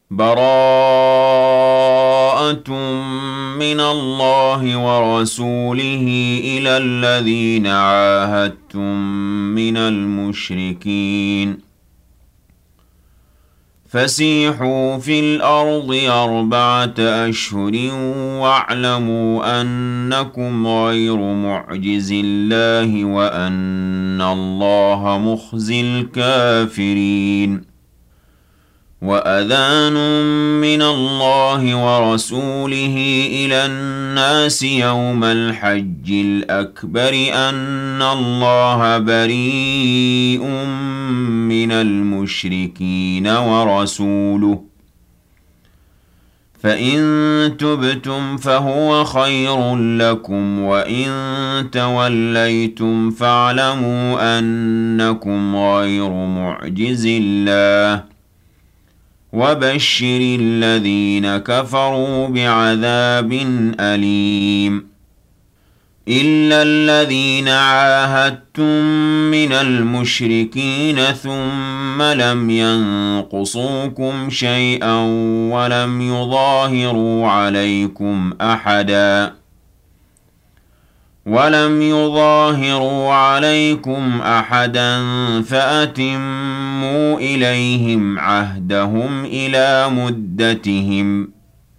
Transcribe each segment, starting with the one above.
براءة من الله ورسوله إلى الذين عاهدتم من المشركين فسيحوا في الأرض 4 أشهر واعلموا أنكم غير معجز الله وأن الله مخزي الكافرين وأذان من الله ورسوله إلى الناس يوم الحج الأكبر أن الله بريء من المشركين ورسوله فإن تبتم فهو خير لكم وإن توليتم فاعلموا أنكم غير معجز الله وبشر الذين كفروا بعذاب أليم إلا الذين عاهدتم من المشركين ثم لم ينقصوكم شيئا ولم يظاهروا عليكم أحدا فأتموا إليهم عهدهم إلى مدتهم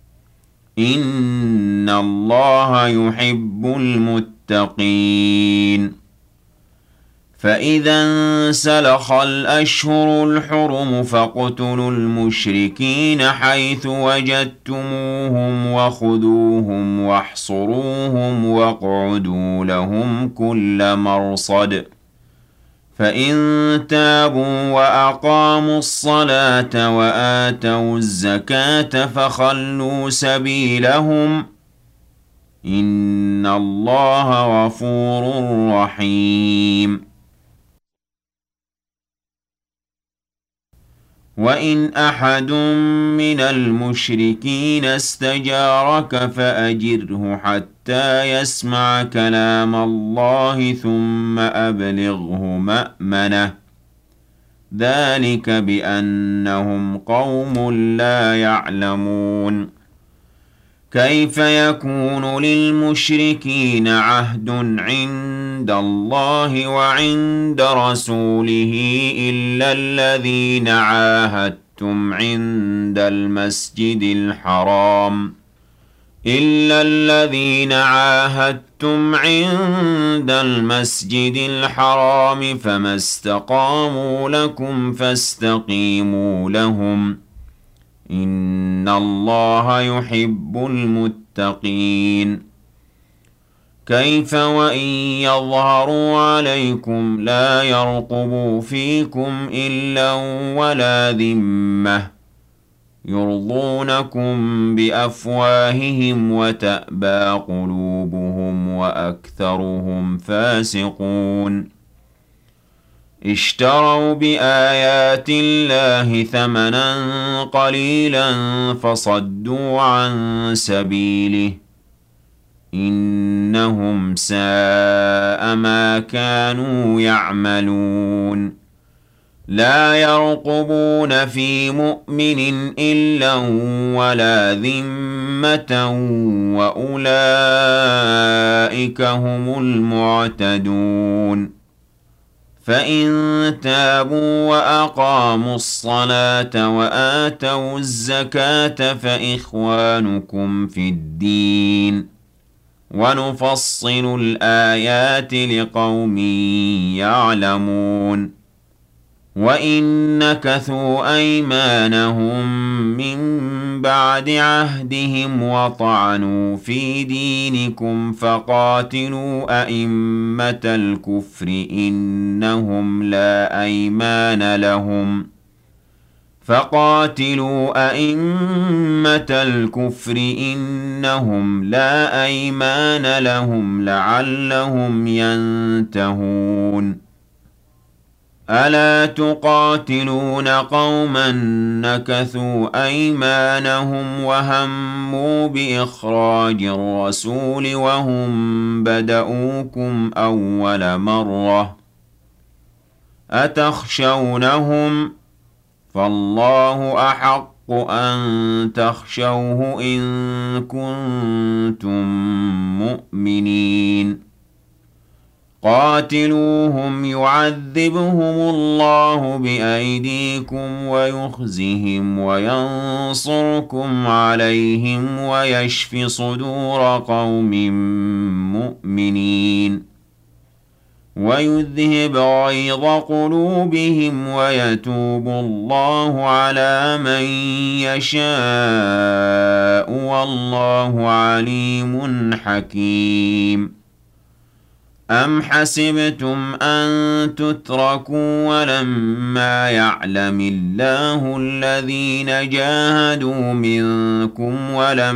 إن الله يحب المتقين فإذا انسلخ الأشهر الحرم فاقتلوا المشركين حيث وجدتموهم وخذوهم واحصروهم واقعدوا لهم كل مرصد فإن تابوا وأقاموا الصلاة وآتوا الزكاة فخلوا سبيلهم إن الله غفور رحيم وإن أحد من المشركين استجارك فأجره حتى يسمع كلام الله ثم أبلغه مأمنه ذلك بأنهم قوم لا يعلمون كيف يكون للمشركين عهد عند الله وعند رسوله إلا الذين عاهدتم عند المسجد الحرام فما استقاموا لكم فاستقيموا لهم إن الله يحب المتقين كيف وإن يظهروا عليكم لا يرقبوا فيكم إلا ولا ذمة يرضونكم بأفواههم وتأبى قلوبهم وأكثرهم فاسقون اشتروا بآيات الله ثمنا قليلا فصدوا عن سبيله إنهم ساء ما كانوا يعملون لا يرقبون في مؤمن إلا ولا ذمة وأولئك هم المعتدون فإن تابوا وأقاموا الصلاة وآتوا الزكاة فإخوانكم في الدين ونفصل الآيات لقوم يعلمون وإن نكثوا أيمانهم من بعد عهدهم وطعنوا في دينكم فقاتلوا أئمة الكفر إنهم لا أيمان لهم لعلهم ينتهون ألا تقاتلون قوما نكثوا أيمانهم وهموا بإخراج الرسول وهم بدؤوكم أول مرة أتخشونهم فالله أحق أن تخشوه إن كنتم مؤمنين قاتلوهم يعذبهم الله بأيديكم ويخزهم وينصركم عليهم ويشف صدور قوم مؤمنين ويذهب غيظ قلوبهم ويتوب الله على من يشاء والله عليم حكيم أم حسبتم أن تتركوا ولما يعلم الله الذين جاهدوا منكم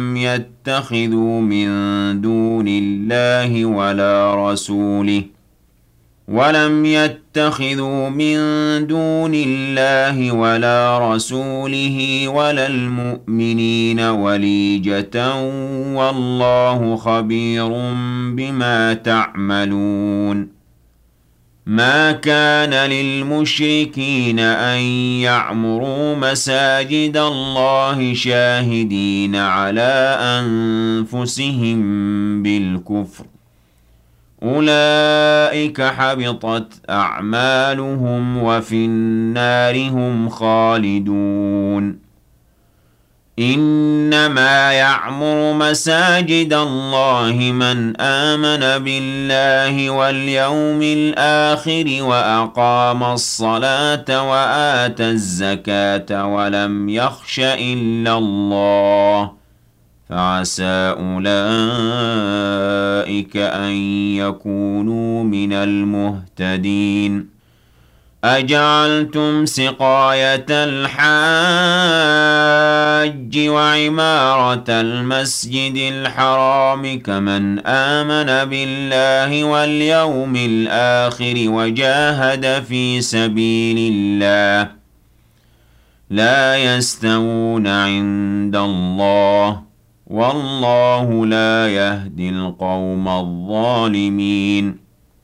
ولم يتخذوا من دون الله ولا رسوله ولا المؤمنين وليجة والله خبير بما تعملون ما كان للمشركين أن يعمروا مساجد الله شاهدين على أنفسهم بالكفر أولئك حبطت أعمالهم وفي النار هم خالدون إنما يعمر مساجد الله من آمن بالله واليوم الآخر وأقام الصلاة وآتى الزكاة ولم يخش إلا الله فعسى أولئك أن يكونوا من المهتدين أجعلتم سقاية الحاج وعمارة المسجد الحرام كمن آمن بالله واليوم الآخر وجاهد في سبيل الله لا يستوون عند الله والله لا يهدي القوم الظالمين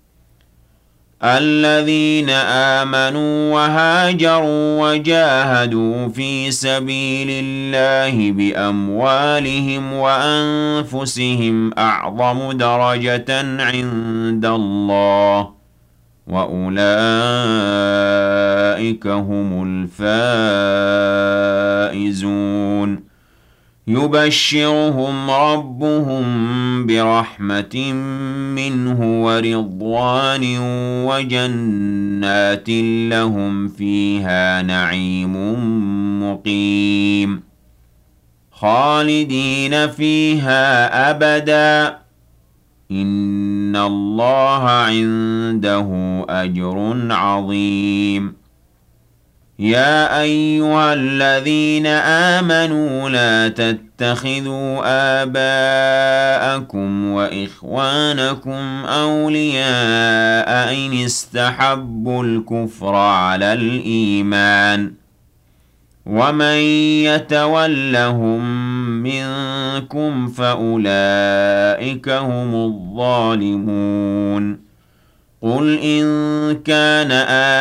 الذين آمنوا وهاجروا وجاهدوا في سبيل الله بأموالهم وأنفسهم أعظم درجة عند الله وأولئك هم الفائزون يبشرهم ربهم برحمة منه ورضوان وجنات لهم فيها نعيم مقيم خالدين فيها أبدا إن الله عنده أجر عظيم يا أيها الذين آمنوا لا تتخذوا آباءكم وإخوانكم أولياء إن استحبوا الكفر على الإيمان ومن يتولهم منكم فأولئك هم الظالمون قل إن كان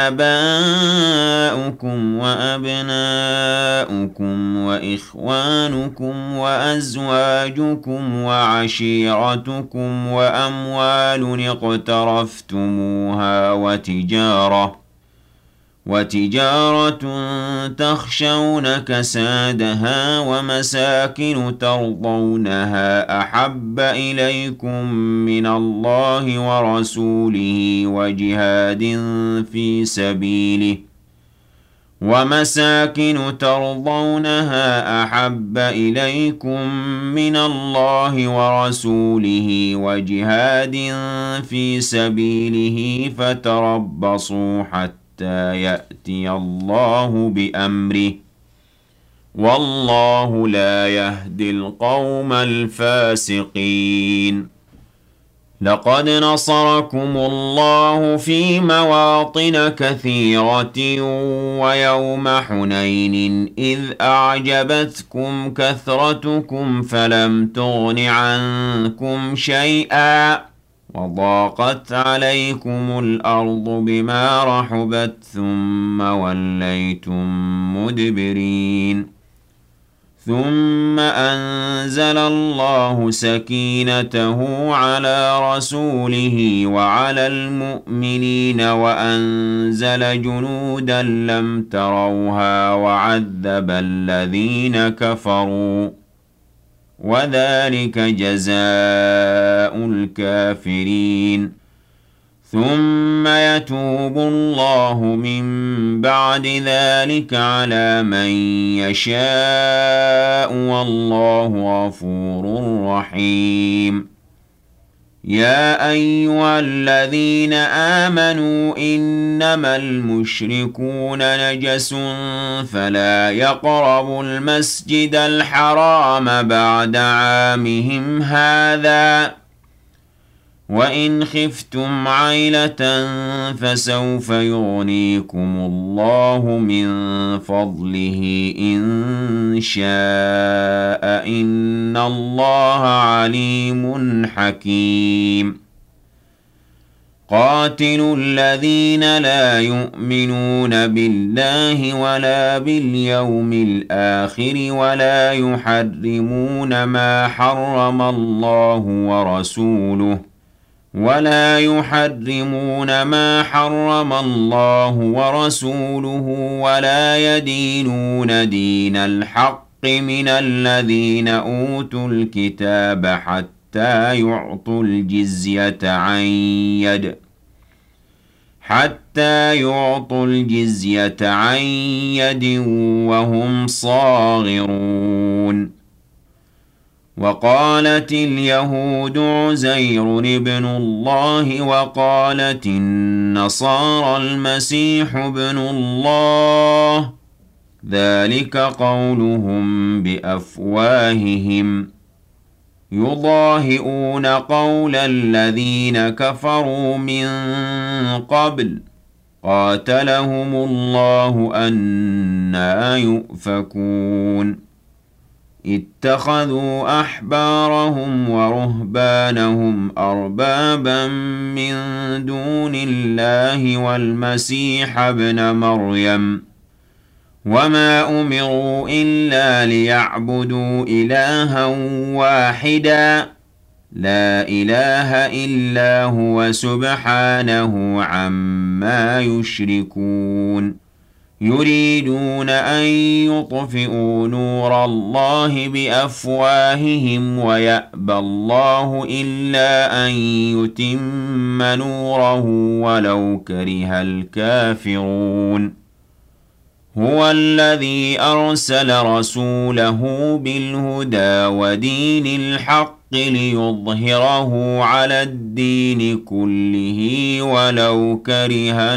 آباؤكم وأبناؤكم وإخوانكم وأزواجكم وعشيرتكم وأموال اقترفتموها وتجارة تخشون كسادها ومساكن ترضونها أحب إليكم من الله ورسوله وجهاد في سبيله فتربصوا حتى يأتي الله بأمره والله لا يهدي القوم الفاسقين لقد نصركم الله في مواطن كثيرة ويوم حنين إذ أعجبتكم كثرتكم فلم تغن عنكم شيئا وضاقت عليكم الأرض بما رحبت ثم وليتم مدبرين ثم أنزل الله سكينته على رسوله وعلى المؤمنين وأنزل جنودا لم تروها وعذب الذين كفروا وذلك جزاء الكافرين ثم يتوب الله من بعد ذلك على من يشاء والله غفور رحيم يا أيها الذين آمنوا إنما المشركون نجس فلا يقربوا المسجد الحرام بعد عامهم هذا وإن خفتم عيلة فسوف يغنيكم الله من فضله إن شاء إن الله عليم حكيم قاتلوا الذين لا يؤمنون بالله ولا باليوم الآخر ولا يحرمون ما حرم الله ورسوله ولا يدينون دين الحق من الذين أوتوا الكتاب حتى يعطوا الجزية عن يد وهم صاغرون وقالت اليهود عزير ابن الله وقالت النصارى المسيح ابن الله ذلك قولهم بأفواههم يضاهئون قول الذين كفروا من قبل قاتلهم الله أنى يؤفكون اتخذوا أحبارهم ورهبانهم أربابا من دون الله والمسيح ابن مريم وما أمروا إلا ليعبدوا إلها واحدا لا إله إلا هو سبحانه عما يشركون يريدون أن يطفئوا نور الله بأفواههم ويأبى الله إلا أن يتم نوره ولو كره الكافرون هو الذي أرسل رسوله بالهدى ودين الحق ليظهره على الدين كله ولو كره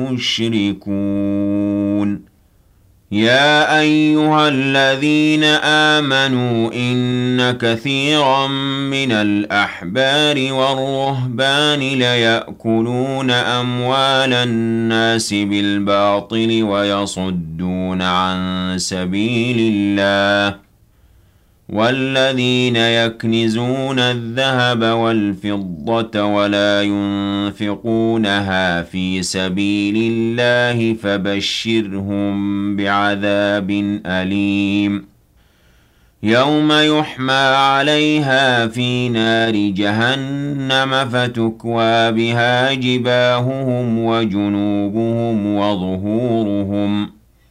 المشركون يا أيها الذين آمنوا إن كثيرا من الأحبار والرهبان ليأكلون أموال الناس بالباطل ويصدون عن سبيل الله والذين يكنزون الذهب والفضة ولا ينفقونها في سبيل الله فبشرهم بعذاب أليم يوم يحمى عليها في نار جهنم فتكوى بها جباههم وجنوبهم وظهورهم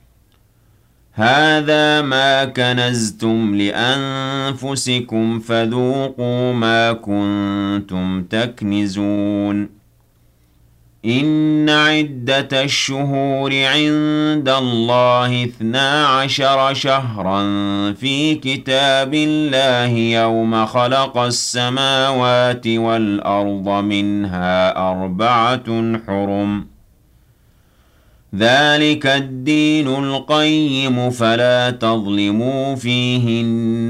هذا ما كنزتم لأنفسكم فذوقوا ما كنتم تكنزون إن عدة الشهور عند الله 12 شهرا في كتاب الله يوم خلق السماوات والأرض منها 4 حرم ذلك الدين القيم فلا تظلموا فيهن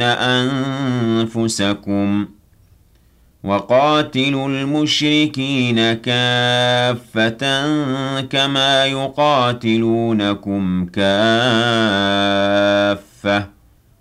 أنفسكم وقاتلوا المشركين كافة كما يقاتلونكم كافة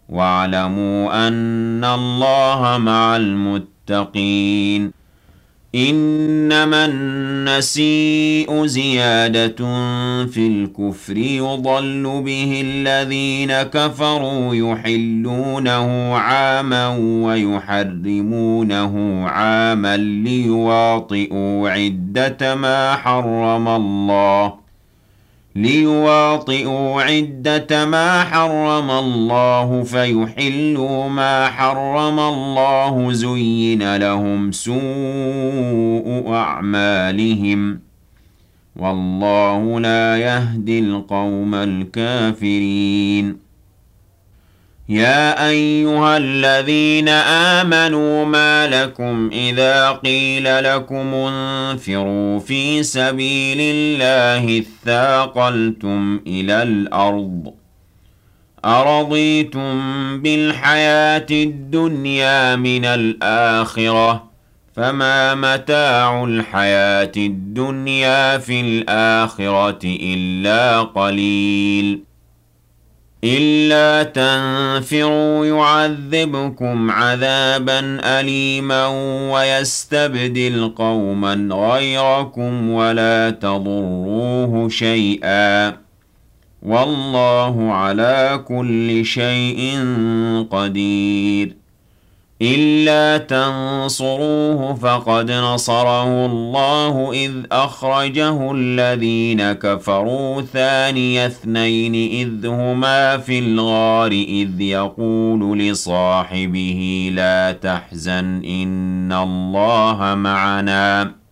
واعلموا أن الله مع المتقين إنما النسيء زيادة في الكفر يضل به الذين كفروا يحلونه عاما ويحرمونه عاما ليواطئوا عدة ما حرم الله فيحلوا ما حرم الله زين لهم سوء أعمالهم والله لا يهدي القوم الكافرين يا أيها الذين آمنوا ما لكم إذا قيل لكم انفروا في سبيل الله اثاقلتم إلى الأرض أرضيتم بالحياة الدنيا من الآخرة فما متاع الحياة الدنيا في الآخرة إلا قليل إلا تنفروا يعذبكم عذابا أليما ويستبدل قوما غيركم ولا تضروه شيئا والله على كل شيء قدير إلا تنصروه فقد نصره الله إذ أخرجه الذين كفروا ثاني اثنين إذ هما في الغار إذ يقول لصاحبه لا تحزن إن الله معنا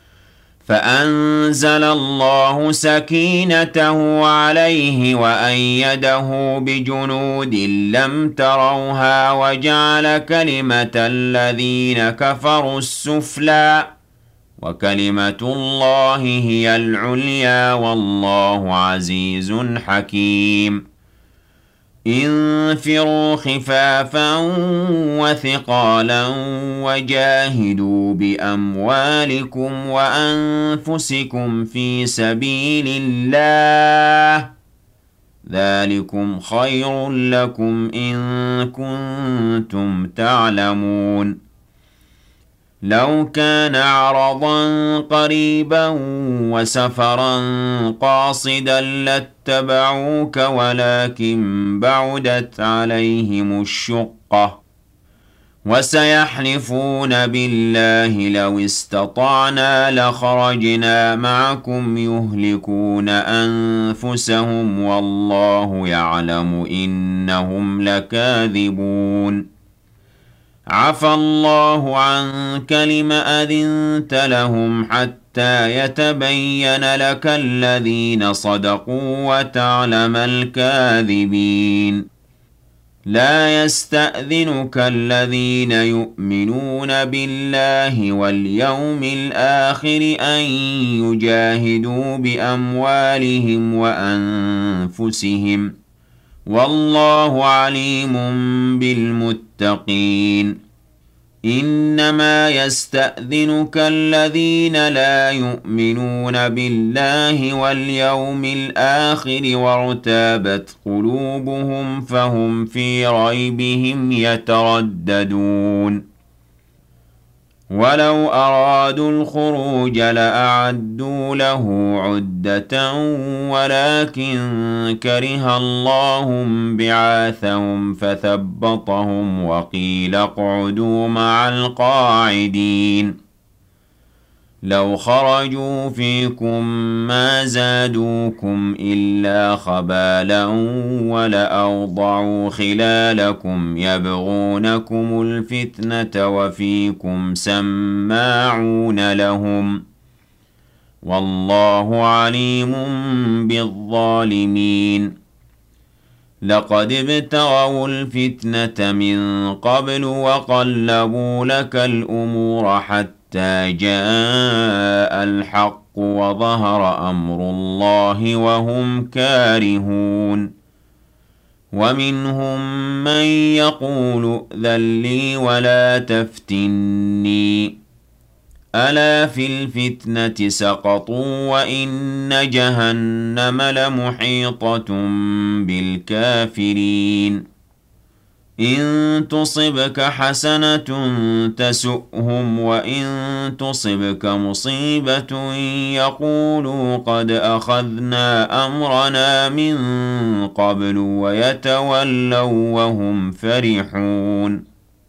فأنزل الله سكينته عليه وأيده بجنود لم تروها وجعل كلمة الذين كفروا السفلى وكلمة الله هي العليا والله عزيز حكيم انفروا خفافا وثقالا وجاهدوا بأموالكم وأنفسكم في سبيل الله ذلكم خير لكم إن كنتم تعلمون لو كان عرضا قريبا وسفرا قاصدا لاتبعوك ولكن بعدت عليهم الشقة وسيحلفون بالله لو استطعنا لخرجنا معكم يهلكون أنفسهم والله يعلم إنهم لكاذبون عفى الله عنك لم أذنت لهم حتى يتبين لك الذين صدقوا وتعلم الكاذبين لا يستأذنك الذين يؤمنون بالله واليوم الآخر أن يجاهدوا بأموالهم وأنفسهم والله عليم بالمتقين إنما يستأذنك الذين لا يؤمنون بالله واليوم الآخر وارتابت قلوبهم فهم في ريبهم يترددون ولو أرادوا الخروج لأعدوا له عدة ولكن كره الله بعاثهم فثبطهم وقيل اقعدوا مع القاعدين لو خرجوا فيكم ما زادوكم إلا خبالا ولأوضعوا خلالكم يبغونكم الفتنة وفيكم سماعون لهم والله عليم بالظالمين لقد ابتغوا الفتنة من قبل وقلبوا لك الأمور حتى جاء الحق وظهر أمر الله وهم كارهون ومنهم من يقول ائذن لي ولا تفتني ألا في الفتنة سقطوا وإن جهنم لمحيطة بالكافرين إن تصبك حسنة تسؤهم وإن تصبك مصيبة يقولوا قد أخذنا أمرنا من قبل ويتولوا وهم فرحون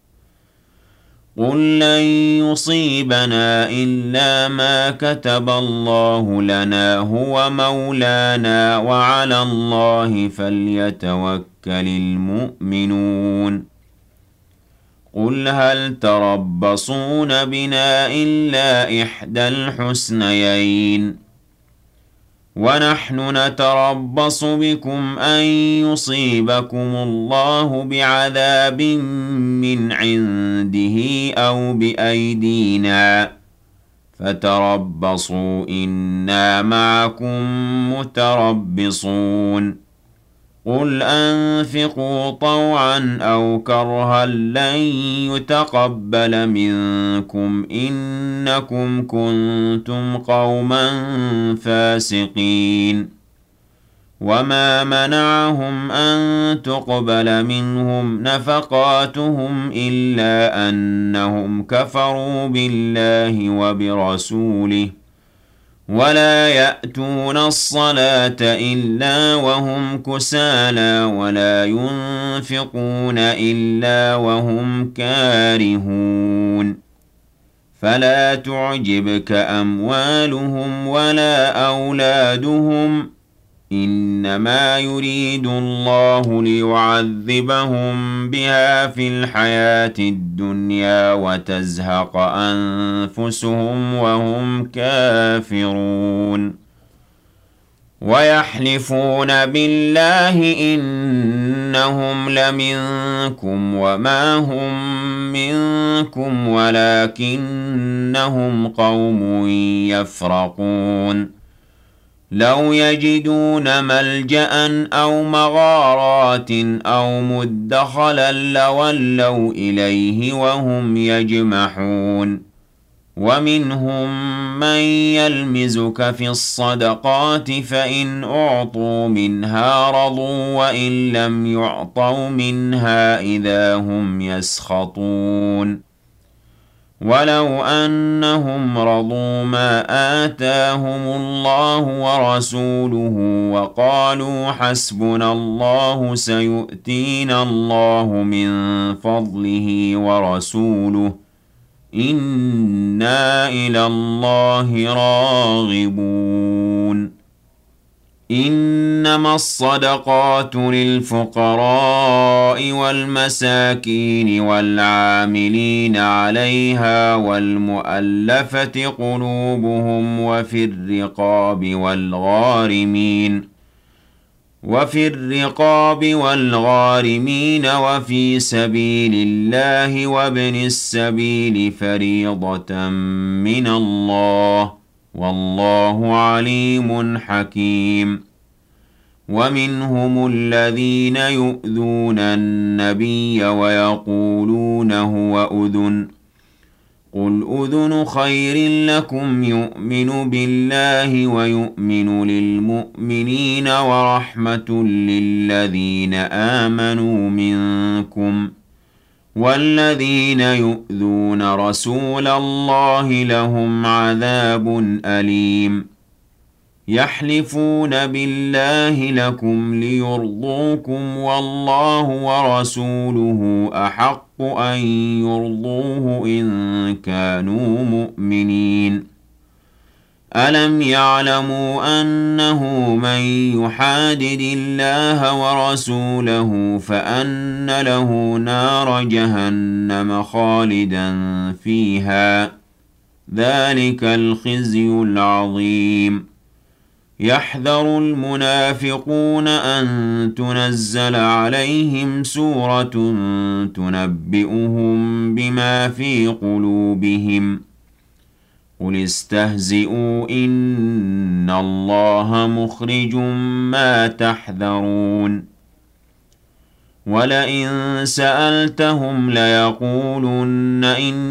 قل لن يصيبنا إلا ما كتب الله لنا هو مولانا وعلى الله فليتوكل المؤمنون قل هل تربصون بنا إلا إحدى الحسنيين ونحن نتربص بكم أن يصيبكم الله بعذاب من عنده أو بأيدينا فتربصوا إنا معكم متربصون قل أنفقوا طوعا أو كرها لن يتقبل منكم إنكم كنتم قوما فاسقين وما منعهم أن تقبل منهم نفقاتهم إلا أنهم كفروا بالله وبرسوله ولا يأتون الصلاة إلا وهم كسالى ولا ينفقون إلا وهم كارهون فلا تعجبك أموالهم ولا أولادهم إنما يريد الله ليعذبهم بها في الحياة الدنيا وتزهق أنفسهم وهم كافرون ويحلفون بالله إنهم لمنكم وما هم منكم ولكنهم قوم يفرقون لو يجدون ملجأ أو مغارات أو مدخلا لولوا إليه وهم يجمحون ومنهم من يلمزك في الصدقات فإن أعطوا منها رضوا وإن لم يعطوا منها إذا هم يسخطون ولو أنهم رضوا ما آتاهم الله ورسوله وقالوا حسبنا الله سيؤتينا الله من فضله ورسوله إنا إلى الله راغبون إنما الصدقات للفقراء والمساكين والعاملين عليها والمؤلفة قلوبهم وفي الرقاب والغارمين وفي سبيل الله وابن السبيل فريضة من الله والله عليم حكيم ومنهم الذين يؤذون النبي ويقولون هو أذن قل أذن خير لكم يؤمن بالله ويؤمن للمؤمنين ورحمة للذين آمنوا منكم والذين يؤذون رسول الله لهم عذاب أليم يحلفون بالله لكم ليرضوكم والله ورسوله أحق أن يرضوه إن كانوا مؤمنين ألم يعلموا أنه من يحادد الله ورسوله فأن له نار جهنم خالدا فيها ذلك الخزي العظيم يحذر المنافقون أن تنزل عليهم سورة تنبئهم بما في قلوبهم قل استهزئوا إن الله مخرج ما تحذرون ولئن سألتهم ليقولن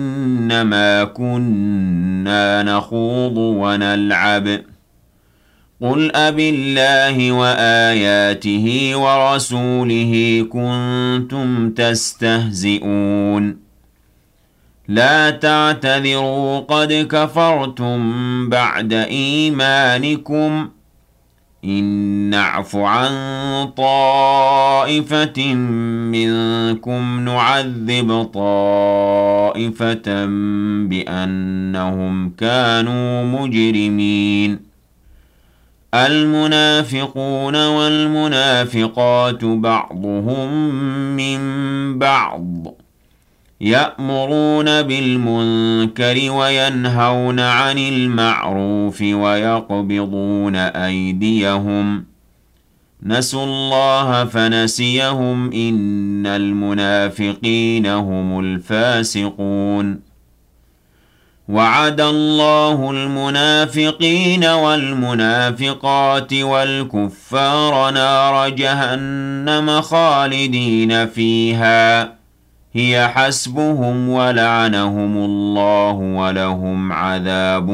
إنما كنا نخوض ونلعب قل أبالله وآياته ورسوله كنتم تستهزئون لا تعتذروا قد كفرتم بعد إيمانكم إن نعف عن طائفة منكم نعذب طائفة بأنهم كانوا مجرمين المنافقون والمنافقات بعضهم من بعض يأمرون بالمنكر وينهون عن المعروف ويقبضون أيديهم نسوا الله فنسيهم إن المنافقين هم الفاسقون وعد الله المنافقين والمنافقات والكفار نار جهنم خالدين فيها هي حسبهم ولعنهم الله ولهم عذاب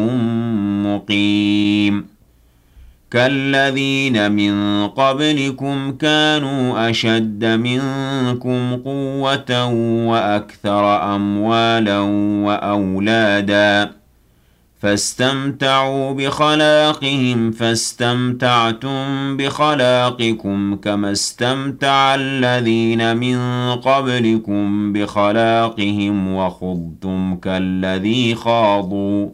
مقيم كالذين من قبلكم كانوا أشد منكم قوة وأكثر أموالا وأولادا فاستمتعوا بخلاقهم فاستمتعتم بخلاقكم كما استمتع الذين من قبلكم بخلاقهم وخضتم كالذي خاضوا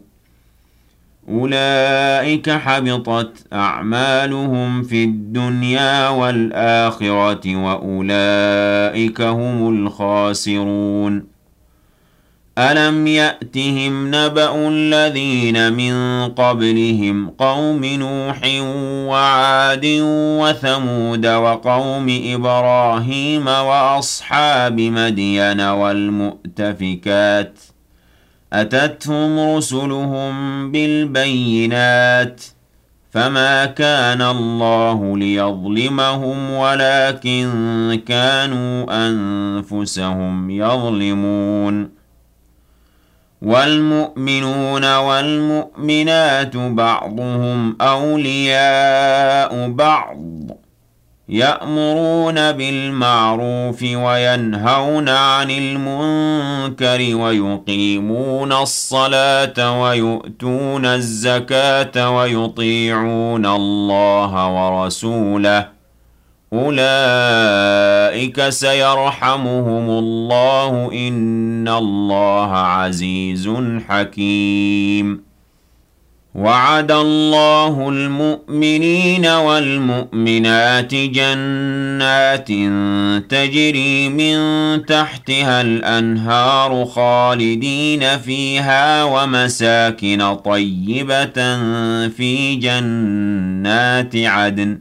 أولئك حبطت أعمالهم في الدنيا والآخرة وأولئك هم الخاسرون ألم يأتهم نبأ الذين من قبلهم قوم نوح وعاد وثمود وقوم إبراهيم وأصحاب مدين والمؤتفكات أتتهم رسلهم بالبينات فما كان الله ليظلمهم ولكن كانوا أنفسهم يظلمون والمؤمنون والمؤمنات بعضهم أولياء بعض يأمرون بالمعروف وينهون عن المنكر ويقيمون الصلاة ويؤتون الزكاة ويطيعون الله ورسوله أولئك سيرحمهم الله إن الله عزيز حكيم وعد الله المؤمنين والمؤمنات جنات تجري من تحتها الأنهار خالدين فيها ومساكن طيبة في جنات عدن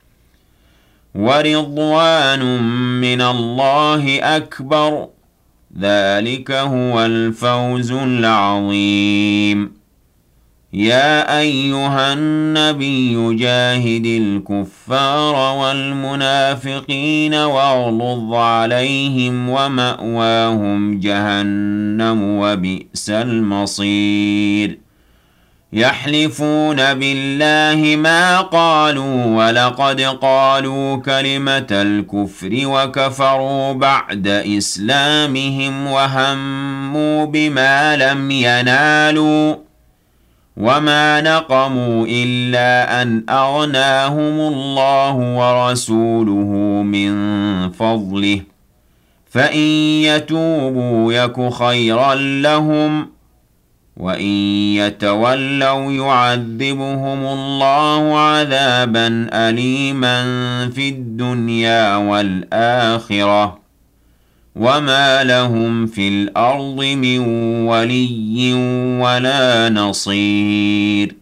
ورضوان من الله أكبر ذلك هو الفوز العظيم يا أيها النبي جاهد الكفار والمنافقين واغلظ عليهم ومأواهم جهنم وبئس المصير يحلفون بالله ما قالوا ولقد قالوا كلمة الكفر وكفروا بعد إسلامهم وهموا بما لم ينالوا وما نقموا إلا أن أغناهم الله ورسوله من فضله فإن يتوبوا يك خيرا لهم وإن يتولوا يعذبهم الله عذابا أليما في الدنيا والآخرة وما لهم في الأرض من ولي ولا نصير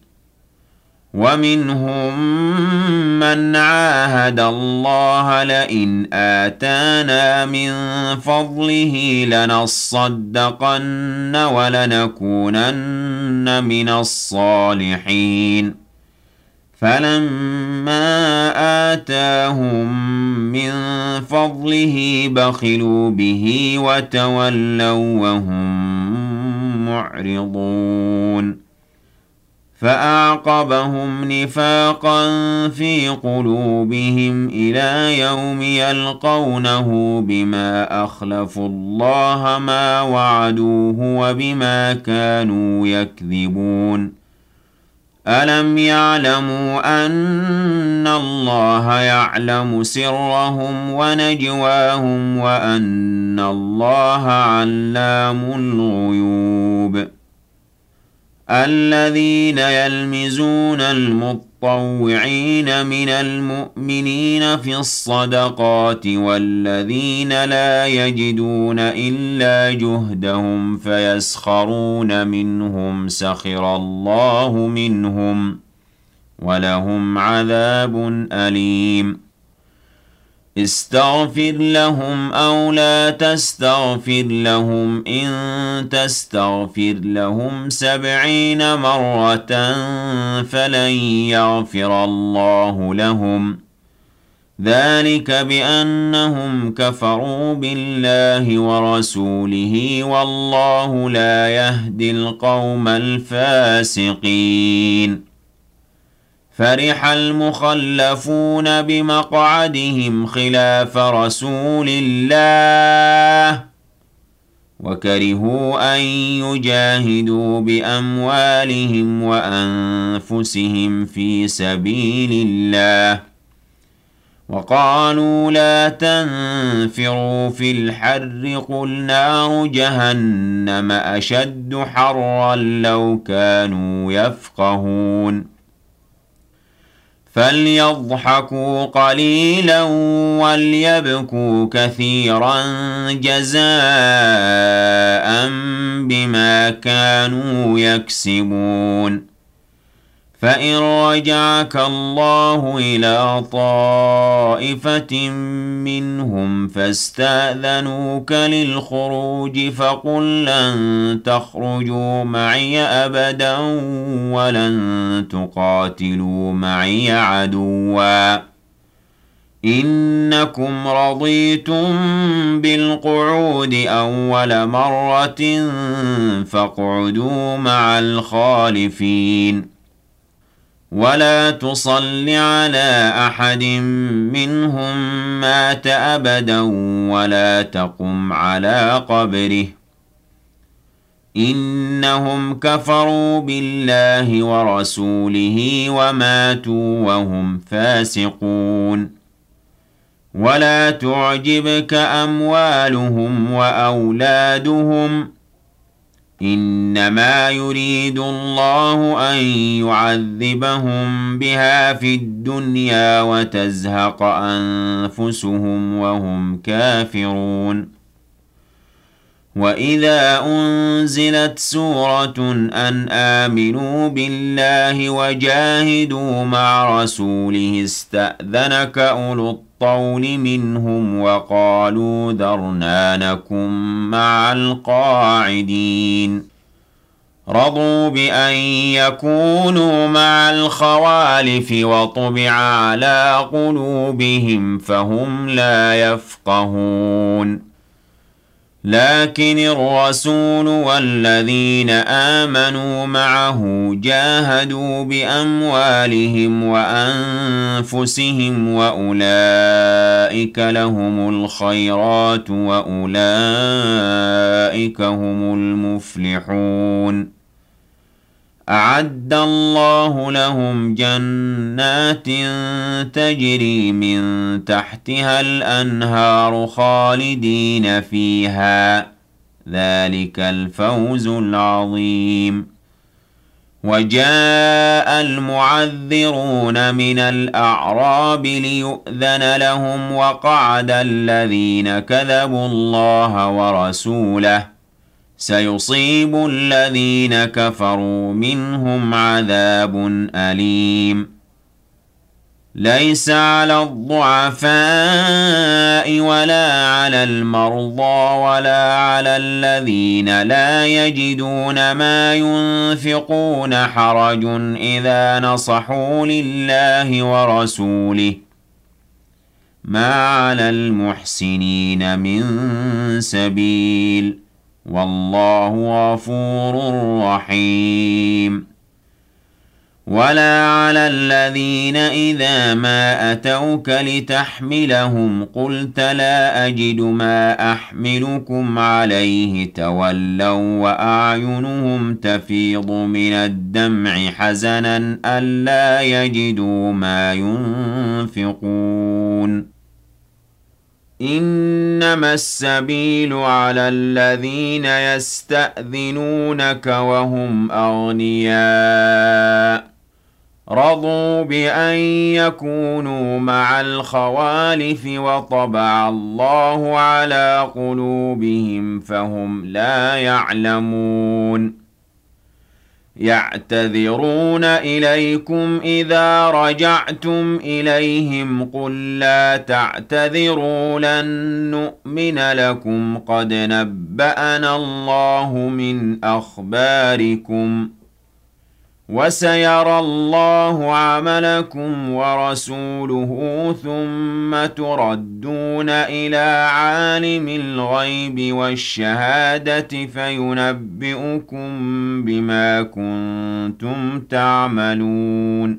ومنهم من عاهد الله لئن آتانا من فضله لنصدقن ولنكونن من الصالحين فلما آتاهم من فضله بخلوا به وتولوا وهم معرضون فأعقبهم نفاقا في قلوبهم إلى يوم يلقونه بما أخلفوا الله ما وعدوه وبما كانوا يكذبون ألم يعلموا أن الله يعلم سرهم ونجواهم وأن الله علام الغيوب الذين يلمزون المطوعين من المؤمنين في الصدقات والذين لا يجدون إلا جهدهم فيسخرون منهم سخر الله منهم ولهم عذاب أليم استغفر لهم أو لا تستغفر لهم إن تستغفر لهم 70 مرة فلن يغفر الله لهم ذلك بأنهم كفروا بالله ورسوله والله لا يهدي القوم الفاسقين فرح المخلفون بمقعدهم خلاف رسول الله وكرهوا أن يجاهدوا بأموالهم وأنفسهم في سبيل الله وقالوا لا تنفروا في الحر قل نار جهنم أشد حرا لو كانوا يفقهون فليضحكوا قليلا وليبكوا كثيرا جزاء بما كانوا يكسبون فإن رجعك الله إلى طائفة منهم فاستأذنوك للخروج فقل لن تخرجوا معي أبدا ولن تقاتلوا معي عدوا إنكم رضيتم بالقعود أول مرة فاقعدوا مع الخالفين ولا تصل على أحد منهم مات أبدا ولا تقم على قبره إنهم كفروا بالله ورسوله وماتوا وهم فاسقون ولا تعجبك أموالهم وأولادهم إنما يريد الله أن يعذبهم بها في الدنيا وتزهق أنفسهم وهم كافرون وإذا أنزلت سورة أن آمنوا بالله وجاهدوا مع رسوله استأذنك أولو الطول منهم وقالوا ذرنا نكن مع القاعدين رضوا بأن يكونوا مع الخوالف وطبع على قلوبهم فهم لا يفقهون لكن الرسول والذين آمنوا معه جاهدوا بأموالهم وأنفسهم وأولئك لهم الخيرات وأولئك هم المفلحون أعد الله لهم جنات تجري من تحتها الأنهار خالدين فيها ذلك الفوز العظيم وجاء المعذرون من الأعراب ليؤذن لهم وقعد الذين كذبوا الله ورسوله سيصيب الذين كفروا منهم عذاب أليم ليس على الضعفاء ولا على المرضى ولا على الذين لا يجدون ما ينفقون حرج إذا نصحوا لله ورسوله ما على المحسنين من سبيل والله غفور رحيم ولا على الذين إذا ما أتوك لتحملهم قلت لا أجد ما أحملكم عليه تولوا وأعينهم تفيض من الدمع حزنا ألا يجدوا ما ينفقون إنما السبيل على الذين يستأذنونك وهم أغنياء رضوا بأن يكونوا مع الخوالف وطبع الله على قلوبهم فهم لا يعلمون يعتذرون إليكم إذا رجعتم إليهم قل لا تعتذروا لن نؤمن لكم قد نبأنا الله من أخباركم وسيرى الله عملكم ورسوله ثم تردون إلى عالم الغيب والشهادة فينبئكم بما كنتم تعملون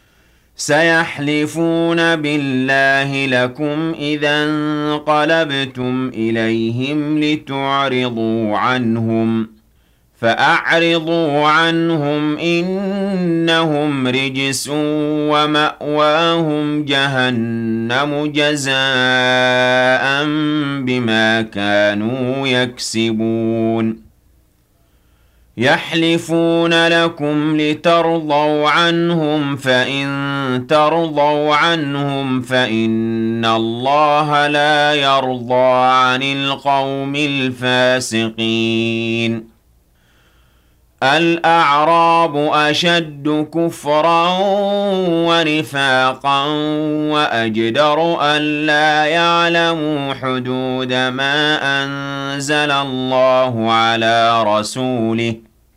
سيحلفون بالله لكم إذا انقلبتم إليهم لتعرضوا عنهم فأعرضوا عنهم إنهم رجس ومأواهم جهنم جزاء بما كانوا يكسبون يحلفون لكم لترضوا عنهم فإن ترضوا عنهم فإن الله لا يرضى عن القوم الفاسقين الأعراب أشد كفرا ونفاقا وأجدر ألا يعلموا حدود ما أنزل الله على رسوله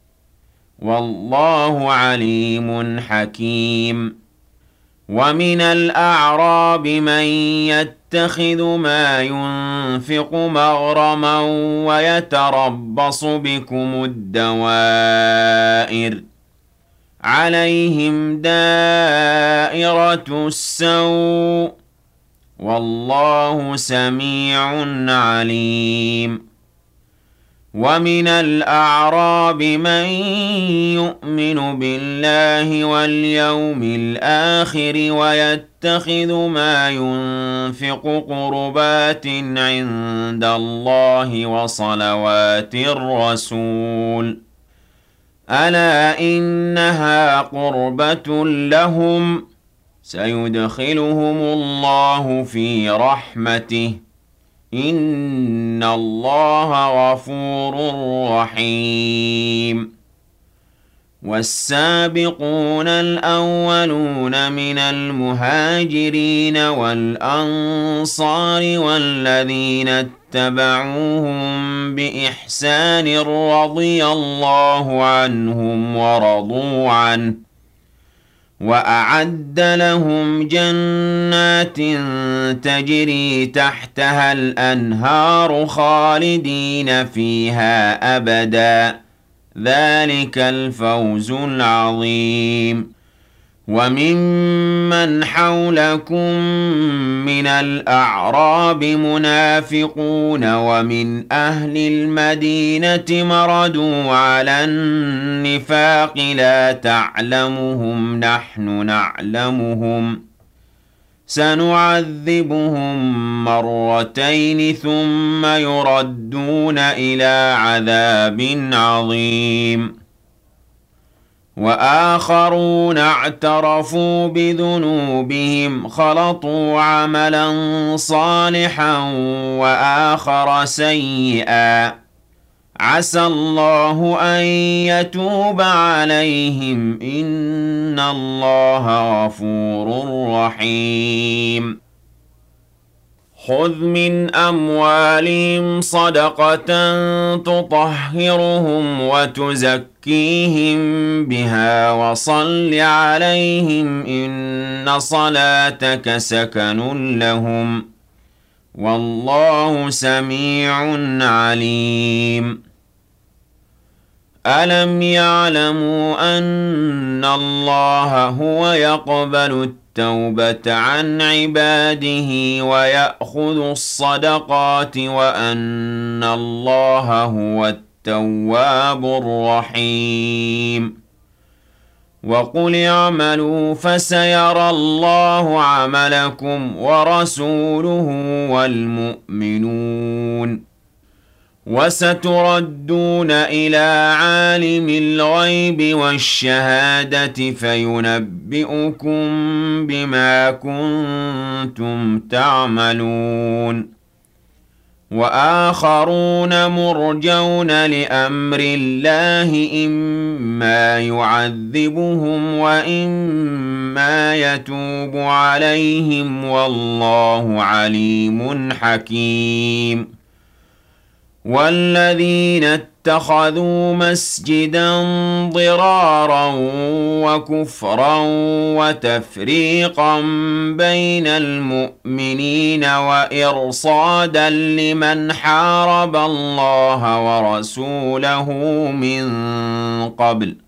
والله عليم حكيم ومن الأعراب من يتخذ ما ينفق مغرما ويتربص بكم الدوائر عليهم دائرة السوء والله سميع عليم ومن الأعراب من يؤمن بالله واليوم الآخر ويتخذ ما ينفق قربات عند الله وصلوات الرسول ألا إنها قربة لهم سيدخلهم الله في رحمته إن الله غفور رحيم والسابقون الأولون من المهاجرين والأنصار والذين اتبعوهم بإحسان رضي الله عنهم ورضوا عنه وأعد لهم جنات تجري تحتها الأنهار خالدين فيها أبدا ذلك الفوز العظيم وممن حولكم من الأعراب منافقون ومن أهل المدينة مردوا على النفاق لا تعلمهم نحن نعلمهم سنعذبهم مرتين ثم يردون إلى عذاب عظيم وآخرون اعترفوا بذنوبهم خلطوا عملا صالحا وآخر سيئا عسى الله أن يتوب عليهم إن الله غفور رحيم خذ من أموالهم صدقة تطهرهم وتزكيهم بها وصل عليهم إن صلاتك سكن لهم والله سميع عليم ألم يعلموا أن الله هو يقبل التوبة عن عباده ويأخذ الصدقات وأن الله هو التواب الرحيم وقل اعملوا فسيرى الله عملكم ورسوله والمؤمنون وستردون إلى عالم الغيب والشهادة فينبئكم بما كنتم تعملون وآخرون مرجون لأمر الله إما يعذبهم وإما يتوب عليهم والله عليم حكيم والذين اتخذوا مسجدا ضرارا وكفرا وتفريقا بين المؤمنين وإرصادا لمن حارب الله ورسوله من قبل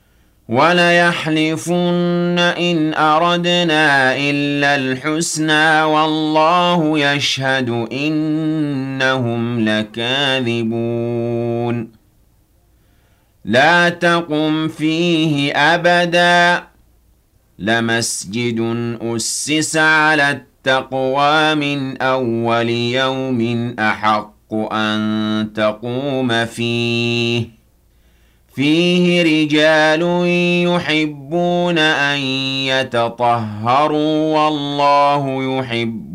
وليحلفن إن أردنا إلا الحسنى والله يشهد إنهم لكاذبون لا تقم فيه أبدا لمسجد أسس على التقوى من أول يوم أحق أن تقوم فيه رجال يحبون أن يتطهروا والله يحب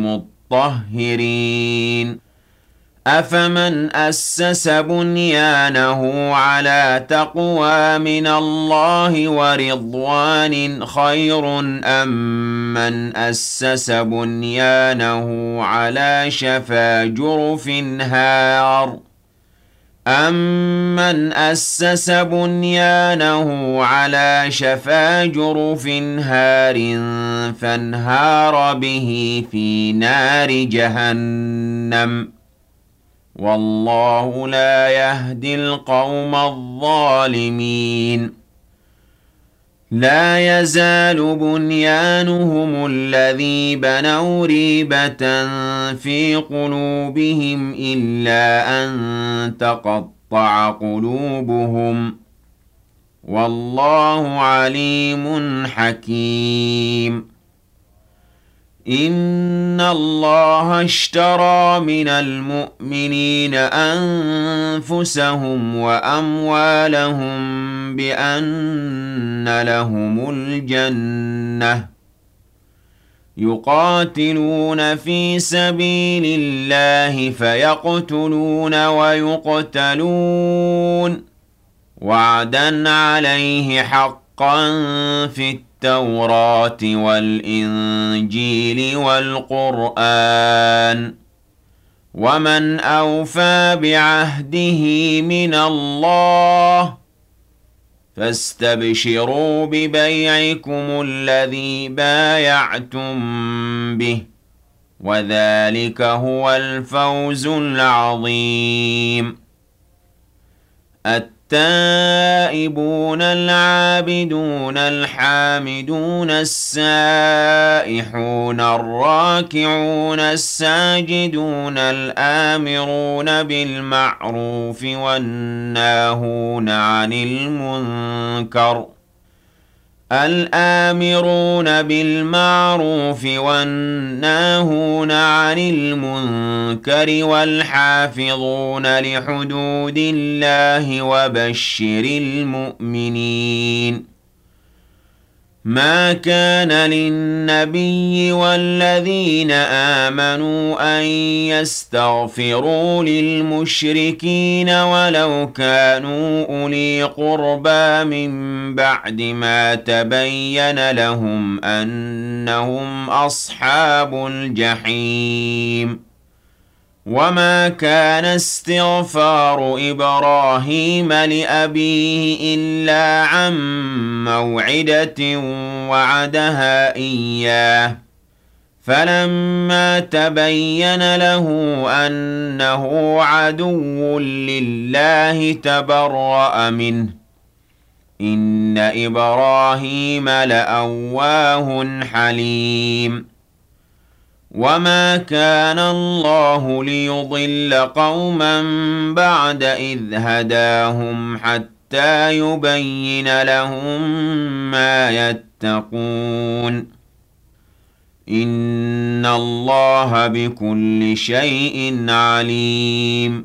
المطهرين أفمن أسس بنيانه على تقوى من الله ورضوان خير أم من أسس بنيانه على شفا جرف هار أَمَّنْ أَسَّسَ بُنْيَانَهُ عَلَى شَفَا جُرُفٍ هَارٍ فَانْهَارَ بِهِ فِي نَارِ جَهَنَّمَ وَاللَّهُ لَا يَهْدِي الْقَوْمَ الظَّالِمِينَ لا يزال بنيانهم الذي بنوا ريبة في قلوبهم إلا أن تقطع قلوبهم والله عليم حكيم إن الله اشترى من المؤمنين أنفسهم وأموالهم بأن لهم الجنة يقاتلون في سبيل الله فيقتلون ويقتلون وعدا عليه حقا في التوراة والإنجيل والقرآن ومن أوفى بعهده من الله فاستبشروا ببيعكم الذي بايعتم به وذلك هو الفوز العظيم التائبون العابدون الحامدون السائحون الراكعون الساجدون الآمرون بالمعروف والناهون عن المنكر الآمرون بالمعروف والناهون عن المنكر والحافظون لحدود الله وبشر المؤمنين ما كان للنبي والذين آمنوا أن يستغفروا للمشركين ولو كانوا أولي قربى من بعد ما تبين لهم أنهم أصحاب الجحيم وما كان استغفار إبراهيم لأبيه إلا عن موعدة وعدها إياه فَلَمَّا تَبَيَّنَ لَهُ أَنَّهُ عَدُوٌّ لِّلَّهِ تَبَرَّأَ مِنْهُ ۚ إِنَّ إِبْرَاهِيمَ لَأَوَّاهٌ حَلِيمٌ وَمَا كَانَ اللَّهُ لِيُضِلَّ قَوْمًا بَعْدَ إِذْ هَدَاهُمْ حَتَّىٰ يُبَيِّنَ لَهُم مَّا يَتَّقُونَ إِنَّ اللَّهَ بِكُلِّ شَيْءٍ عَلِيمٌ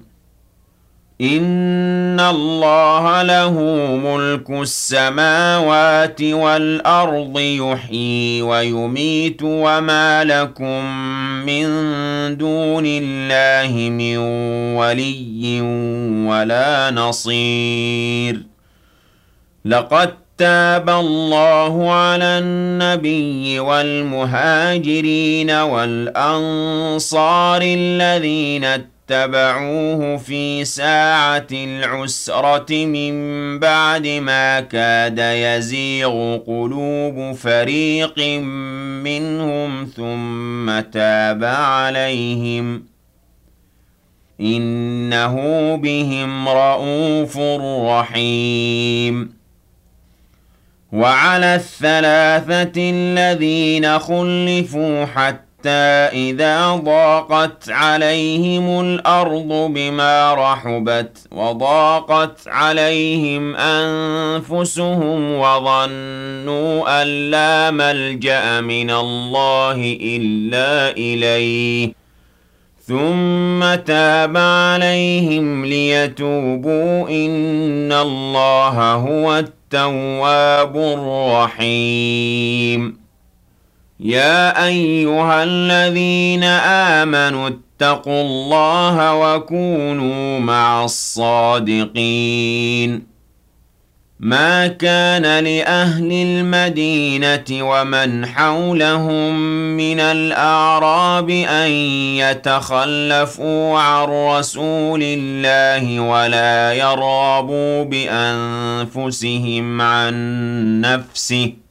إِنَّ اللَّهَ لَهُ مُلْكُ السَّمَاوَاتِ وَالْأَرْضِ يُحْيِي وَيُمِيتُ وَمَا لَكُم مِّن دُونِ اللَّهِ مِن وَلِيٍّ وَلَا نَصِيرٍ لَقَد تَّابَ اللَّهُ عَلَى النَّبِيِّ وَالْمُهَاجِرِينَ وَالْأَنصَارِ الَّذِينَ اتَّبَعُوهُ فِي سَاعَةِ الْعُسْرَةِ مِن بَعْدِ مَا كَادَ يَزِيغُ قُلُوبُ فَرِيقٍ مِّنْهُمْ ثُمَّ تَابَ عَلَيْهِمْ ۚ إِنَّهُ بِهِمْ رَءُوفٌ رَّحِيمٌ وَعَلَى الثَّلَاثَةِ الَّذِينَ خُلِّفُوا حَتَّىٰ إِذَا ضَاقَتْ عَلَيْهِمُ الْأَرْضُ بِمَا رَحُبَتْ وَضَاقَتْ عَلَيْهِمْ أَنفُسُهُمْ وَظَنُّوا أَن لَّا مَلْجَأَ مِنَ اللَّهِ إِلَّا إِلَيْهِ ثُمَّ تَابَ عَلَيْهِمْ لِيَتُوبُوا إِنَّ اللَّهَ هُوَ التَّوَّابُ الرَّحِيمُ يَا أَيُّهَا الَّذِينَ آمَنُوا اتَّقُوا اللَّهَ وَكُونُوا مَعَ الصَّادِقِينَ مَا كَانَ لِأَهْلِ الْمَدِينَةِ وَمَنْ حَوْلَهُم مِّنَ الْأَعْرَابِ أَن يَتَخَلَّفُوا عَن رَّسُولِ اللَّهِ وَلَا يَرْغَبُوا بِأَنفُسِهِمْ عَن نَّفْسِهِ ۚ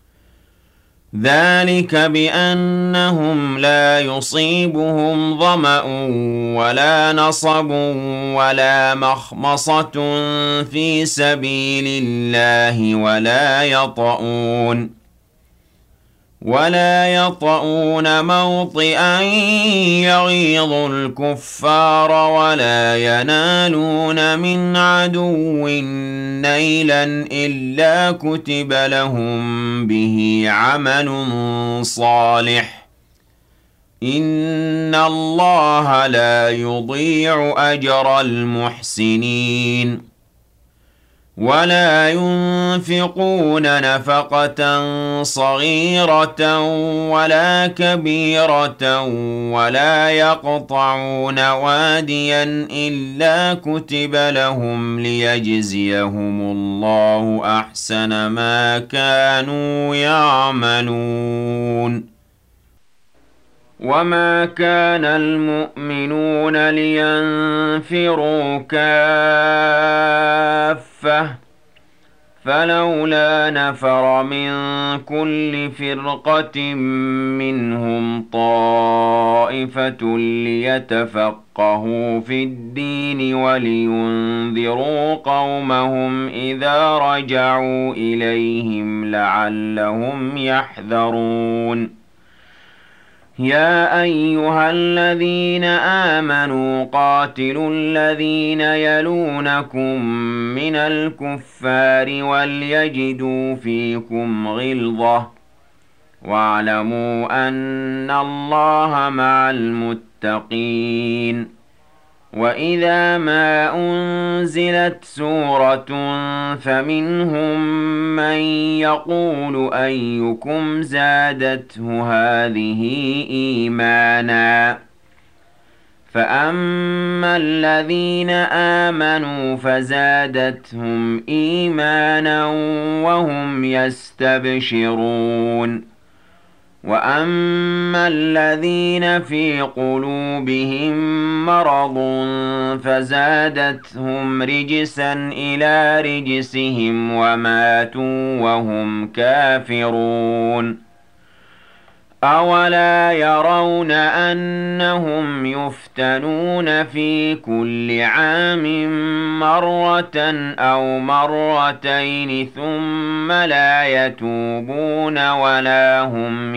ذَٰلِكَ بِأَنَّهُمْ لَا يُصِيبُهُمْ ظَمَأٌ وَلَا نَصَبٌ وَلَا مَخْمَصَةٌ فِي سَبِيلِ اللَّهِ وَلَا يَطَئُونَ مَوْطِئًا يَغِيظُ الْكُفَّارَ وَلَا يَنَالُونَ مِنْ عَدُوٍّ نَيْلًا إِلَّا كُتِبَ لَهُم بِهِ عَمَلٌ صَالِحٌ ۚ إِنَّ اللَّهَ لَا يُضِيعُ أَجْرَ الْمُحْسِنِينَ وَلَا يُنفِقُونَ نَفَقَةً صَغِيرَةً وَلَا كَبِيرَةً وَلَا يَقْطَعُونَ وَادِيًا إِلَّا كُتِبَ لَهُمْ لِيَجْزِيَهُمُ اللَّهُ أَحْسَنَ مَا كَانُوا يَعْمَلُونَ وَمَا كَانَ الْمُؤْمِنُونَ لِيَنفِرُوا كَافَّةً ۚ فَلَوْلَا نَفَرَ مِن كُلِّ فِرْقَةٍ مِّنْهُمْ طَائِفَةٌ لِّيَتَفَقَّهُوا فِي الدِّينِ وَلِيُنذِرُوا قَوْمَهُمْ إِذَا رَجَعُوا إِلَيْهِمْ لَعَلَّهُمْ يَحْذَرُونَ يَا أَيُّهَا الَّذِينَ آمَنُوا قَاتِلُوا الَّذِينَ يَلُونَكُم مِّنَ الْكُفَّارِ وَلْيَجِدُوا فِيكُمْ غِلْظَةً ۚ وَاعْلَمُوا أَنَّ اللَّهَ مَعَ الْمُتَّقِينَ وَإِذَا مَا أُنزِلَتْ سُورَةٌ فَمِنْهُم مَّن يَقُولُ أَيُّكُمْ زَادَتْهُ هَٰذِهِ إِيمَانًا ۚ فَأَمَّا الَّذِينَ آمَنُوا فَزَادَتْهُمْ إِيمَانًا وَهُمْ يَسْتَبْشِرُونَ وَأَمَّا الَّذِينَ فِي قُلُوبِهِم مَّرَضٌ فَزَادَتْهُمْ رِجْسًا إِلَىٰ رِجْسِهِمْ وَمَاتُوا وَهُمْ كَافِرُونَ أولا يرون أنهم يفتنون في كل عام مرة أو مرتين ثم لا يتوبون ولا هم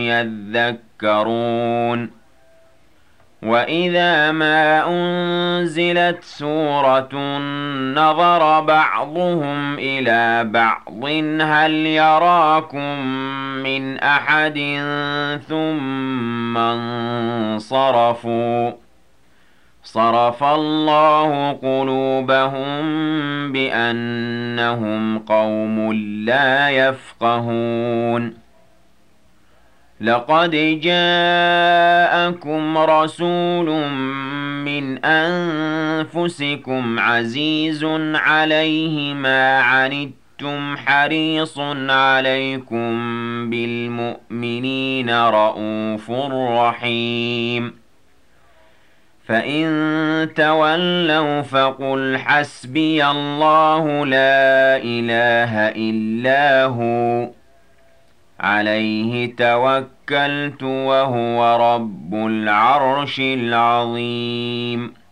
يذكرون وإذا ما أنزلت سورة نظر بعضهم إلى بعض هل يراكم من أحد ثم انصرفوا صرف الله قلوبهم بأنهم قوم لا يفقهون لقد جاءكم رسول من أنفسكم عزيز عليه ما عنتم حريص عليكم بالمؤمنين رءوف رحيم فإن تولوا فقل حسبي الله لا إله إلا هو عليه توكلت وهو رب العرش العظيم